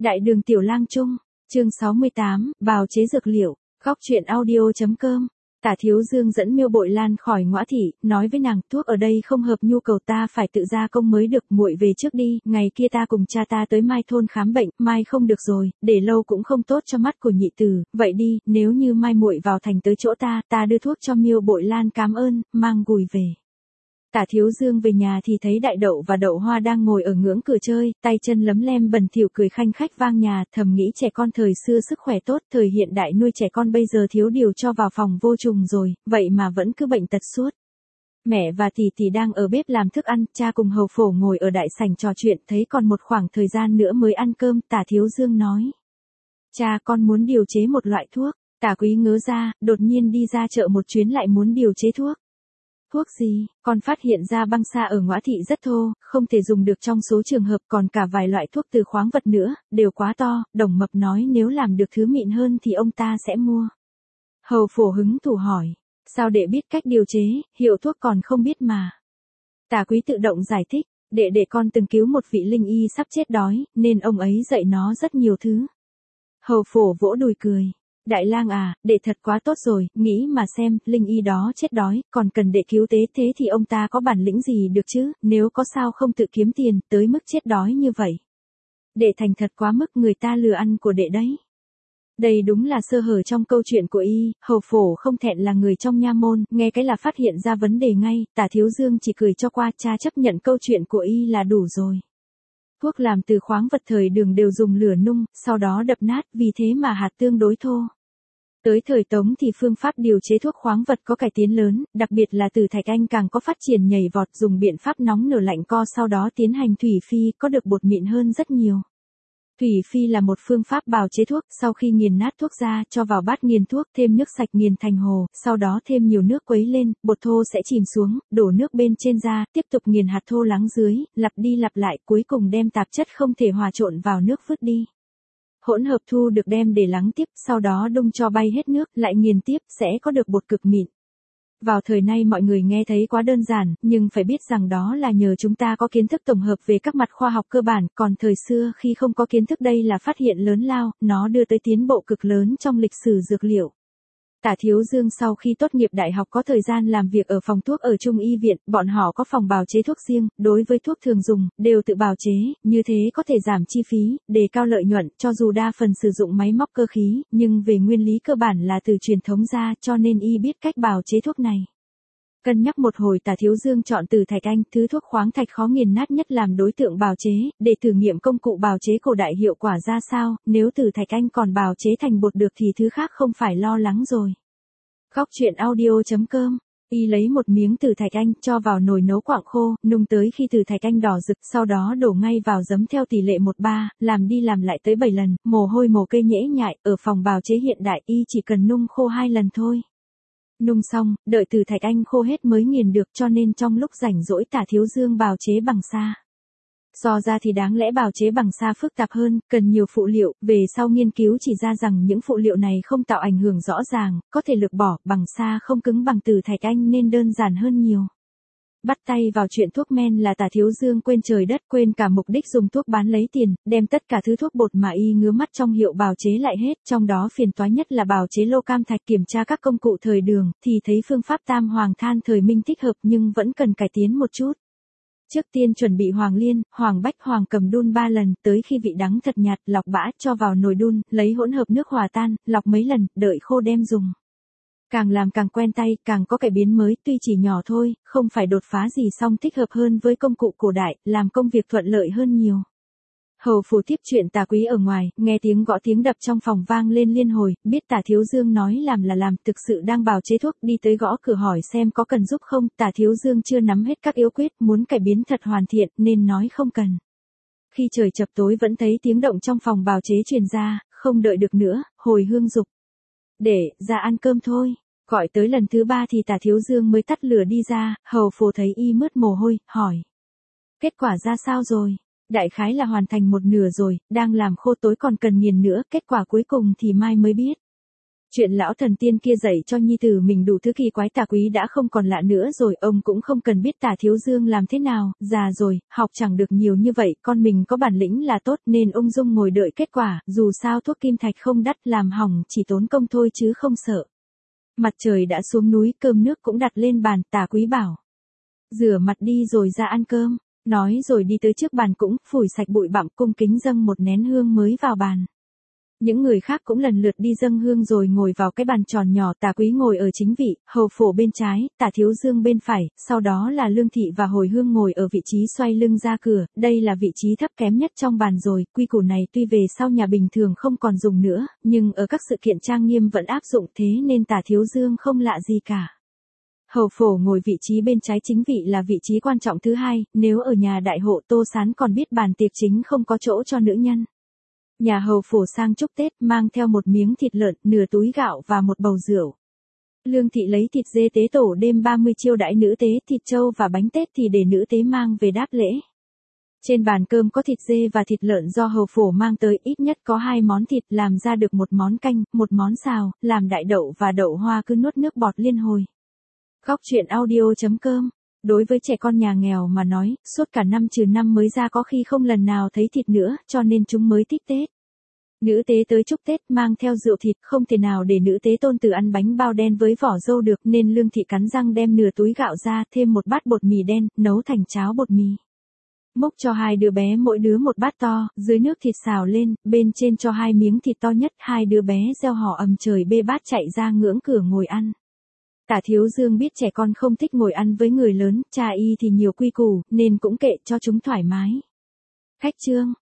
Đại đường Tiểu Lang Trung, chương 68, bào chế dược liệu, góc truyện audio.com. Tả Thiếu Dương dẫn Miêu Bội Lan khỏi Ngõa thị, nói với nàng, thuốc ở đây không hợp nhu cầu ta phải tự gia công mới được, muội về trước đi, ngày kia ta cùng cha ta tới Mai thôn khám bệnh, mai không được rồi, để lâu cũng không tốt cho mắt của nhị tử, vậy đi, nếu như mai muội vào thành tới chỗ ta đưa thuốc cho Miêu Bội Lan cảm ơn, mang gùi về. Tả Thiếu Dương về nhà thì thấy Đại Đậu và Đậu Hoa đang ngồi ở ngưỡng cửa chơi, tay chân lấm lem bẩn thỉu cười khanh khách vang nhà, thầm nghĩ trẻ con thời xưa sức khỏe tốt, thời hiện đại nuôi trẻ con bây giờ thiếu điều cho vào phòng vô trùng rồi, vậy mà vẫn cứ bệnh tật suốt. Mẹ và tỷ tỷ đang ở bếp làm thức ăn, cha cùng hầu phổ ngồi ở đại sảnh trò chuyện, thấy còn một khoảng thời gian nữa mới ăn cơm, Tả Thiếu Dương nói. Cha, con muốn điều chế một loại thuốc. Tả Quý ngớ ra, đột nhiên đi ra chợ một chuyến lại muốn điều chế thuốc. Thuốc gì? Con phát hiện ra băng sa ở Ngõa thị rất thô, không thể dùng được trong số trường hợp, còn cả vài loại thuốc từ khoáng vật nữa, đều quá to. Đồng Mập nói nếu làm được thứ mịn hơn thì ông ta sẽ mua. Hầu phổ hứng thú hỏi. Sao đệ biết cách điều chế, hiệu thuốc còn không biết mà. Tả Quý tự động giải thích, đệ con từng cứu một vị linh y sắp chết đói, nên ông ấy dạy nó rất nhiều thứ. Hầu phổ vỗ đùi cười. Đại lang à, đệ thật quá tốt rồi, nghĩ mà xem, linh y đó chết đói, còn cần đệ cứu tế, thế thì ông ta có bản lĩnh gì được chứ, nếu có sao không tự kiếm tiền, tới mức chết đói như vậy. Đệ thành thật quá mức, người ta lừa ăn của đệ đấy. Đây đúng là sơ hở trong câu chuyện của y, hầu phổ không thẹn là người trong nha môn, nghe cái là phát hiện ra vấn đề ngay, Tả Thiếu Dương chỉ cười cho qua, cha chấp nhận câu chuyện của y là đủ rồi. Thuốc làm từ khoáng vật thời Đường đều dùng lửa nung, sau đó đập nát, vì thế mà hạt tương đối thô. Tới thời Tống thì phương pháp điều chế thuốc khoáng vật có cải tiến lớn, đặc biệt là từ Thạch Anh càng có phát triển nhảy vọt, dùng biện pháp nóng nở lạnh co sau đó tiến hành thủy phi, có được bột mịn hơn rất nhiều. Thủy phi là một phương pháp bào chế thuốc, sau khi nghiền nát thuốc ra, cho vào bát nghiền thuốc, thêm nước sạch nghiền thành hồ, sau đó thêm nhiều nước quấy lên, bột thô sẽ chìm xuống, đổ nước bên trên ra, tiếp tục nghiền hạt thô lắng dưới, lặp đi lặp lại, cuối cùng đem tạp chất không thể hòa trộn vào nước vứt đi. Hỗn hợp thu được đem để lắng tiếp, sau đó đun cho bay hết nước, lại nghiền tiếp, sẽ có được bột cực mịn. Vào thời nay mọi người nghe thấy quá đơn giản, nhưng phải biết rằng đó là nhờ chúng ta có kiến thức tổng hợp về các mặt khoa học cơ bản, còn thời xưa khi không có kiến thức đây là phát hiện lớn lao, nó đưa tới tiến bộ cực lớn trong lịch sử dược liệu. Tả Thiếu Dương sau khi tốt nghiệp đại học có thời gian làm việc ở phòng thuốc ở Trung y viện, bọn họ có phòng bào chế thuốc riêng, đối với thuốc thường dùng, đều tự bào chế, như thế có thể giảm chi phí, đề cao lợi nhuận, cho dù đa phần sử dụng máy móc cơ khí, nhưng về nguyên lý cơ bản là từ truyền thống ra, cho nên y biết cách bào chế thuốc này. Cân nhắc một hồi, Tả Thiếu Dương chọn từ Thạch Anh, thứ thuốc khoáng thạch khó nghiền nát nhất làm đối tượng bào chế, để thử nghiệm công cụ bào chế cổ đại hiệu quả ra sao, nếu từ Thạch Anh còn bào chế thành bột được thì thứ khác không phải lo lắng rồi. Góc truyện audio.com. Y lấy một miếng từ Thạch Anh, cho vào nồi nấu quặng khô, nung tới khi từ Thạch Anh đỏ rực, sau đó đổ ngay vào giấm theo tỷ lệ 1:3, làm đi làm lại tới 7 lần, mồ hôi mồ kê nhễ nhại, ở phòng bào chế hiện đại y chỉ cần nung khô 2 lần thôi. Nung xong, đợi từ Thạch Anh khô hết mới nghiền được, cho nên trong lúc rảnh rỗi Tả Thiếu Dương bào chế bằng sa. So ra thì đáng lẽ bào chế bằng sa phức tạp hơn, cần nhiều phụ liệu, về sau nghiên cứu chỉ ra rằng những phụ liệu này không tạo ảnh hưởng rõ ràng, có thể lược bỏ, bằng sa không cứng bằng từ Thạch Anh nên đơn giản hơn nhiều. Bắt tay vào chuyện thuốc men là Tả Thiếu Dương quên trời đất, quên cả mục đích dùng thuốc bán lấy tiền, đem tất cả thứ thuốc bột mà y ngứa mắt trong hiệu bào chế lại hết, trong đó phiền toái nhất là bào chế lô cam thạch, kiểm tra các công cụ thời Đường, thì thấy phương pháp tam hoàng than thời Minh thích hợp nhưng vẫn cần cải tiến một chút. Trước tiên chuẩn bị hoàng liên, hoàng bách, hoàng cầm đun 3 lần, tới khi vị đắng thật nhạt, lọc bã, cho vào nồi đun, lấy hỗn hợp nước hòa tan, lọc mấy lần, đợi khô đem dùng. Càng làm càng quen tay, càng có cải biến mới, tuy chỉ nhỏ thôi, không phải đột phá gì song thích hợp hơn với công cụ cổ đại, làm công việc thuận lợi hơn nhiều. Hầu phủ tiếp chuyện Tả Quý ở ngoài, nghe tiếng gõ tiếng đập trong phòng vang lên liên hồi, biết Tả Thiếu Dương nói làm là làm, thực sự đang bào chế thuốc, đi tới gõ cửa hỏi xem có cần giúp không, Tả Thiếu Dương chưa nắm hết các yếu quyết, muốn cải biến thật hoàn thiện, nên nói không cần. Khi trời chập tối vẫn thấy tiếng động trong phòng bào chế truyền ra, không đợi được nữa, hồi hương dục. Để, ra ăn cơm thôi. Gọi tới lần thứ 3 thì Tả Thiếu Dương mới tắt lửa đi ra, hầu phủ thấy y mướt mồ hôi, hỏi. Kết quả ra sao rồi? Đại khái là hoàn thành một nửa rồi, đang làm khô tối còn cần nghiền nữa, kết quả cuối cùng thì mai mới biết. Chuyện lão thần tiên kia dạy cho nhi tử mình đủ thứ kỳ quái tà quý đã không còn lạ nữa rồi, ông cũng không cần biết Tả Thiếu Dương làm thế nào, già rồi, học chẳng được nhiều như vậy, con mình có bản lĩnh là tốt nên ung dung ngồi đợi kết quả, dù sao thuốc kim thạch không đắt, làm hỏng chỉ tốn công thôi chứ không sợ. Mặt trời đã xuống núi, cơm nước cũng đặt lên bàn, Tả Quý bảo. Rửa mặt đi rồi ra ăn cơm, nói rồi đi tới trước bàn cũng, phủi sạch bụi bặm, cung kính dâng một nén hương mới vào bàn. Những người khác cũng lần lượt đi dâng hương rồi ngồi vào cái bàn tròn nhỏ, Tả Quý ngồi ở chính vị, Hầu Phổ bên trái, Tả Thiếu Dương bên phải, sau đó là Lương Thị và Hồi Hương ngồi ở vị trí xoay lưng ra cửa, đây là vị trí thấp kém nhất trong bàn rồi, quy củ này tuy về sau nhà bình thường không còn dùng nữa, nhưng ở các sự kiện trang nghiêm vẫn áp dụng, thế nên Tả Thiếu Dương không lạ gì cả. Hầu Phổ ngồi vị trí bên trái chính vị là vị trí quan trọng thứ hai, nếu ở nhà đại hộ Tô Sán còn biết bàn tiệc chính không có chỗ cho nữ nhân. Nhà Hầu Phổ sang chúc Tết mang theo một miếng thịt lợn, nửa túi gạo và một bầu rượu. Lương Thị lấy thịt dê tế tổ đêm 30 chiêu đãi nữ tế, thịt trâu và bánh tết thì để nữ tế mang về đáp lễ. Trên bàn cơm có thịt dê và thịt lợn do Hầu Phổ mang tới, ít nhất có 2 món thịt, làm ra được một món canh, một món xào, làm đại đậu và đậu hoa cứ nuốt nước bọt liên hồi. Góc truyện audio.com. Đối với trẻ con nhà nghèo mà nói, suốt cả năm trừ năm mới ra có khi không lần nào thấy thịt nữa, cho nên chúng mới thích Tết. Nữ tế tới chúc Tết mang theo rượu thịt, không thể nào để nữ tế tôn tử ăn bánh bao đen với vỏ dâu được, nên Lương Thị cắn răng đem nửa túi gạo ra, thêm một bát bột mì đen, nấu thành cháo bột mì. Múc cho 2 đứa bé mỗi đứa một bát to, dưới nước thịt xào lên, bên trên cho 2 miếng thịt to nhất, 2 đứa bé reo hò ầm trời bê bát chạy ra ngưỡng cửa ngồi ăn. Tả Thiếu Dương biết trẻ con không thích ngồi ăn với người lớn, cha y thì nhiều quy củ, nên cũng kệ cho chúng thoải mái. Khách trương,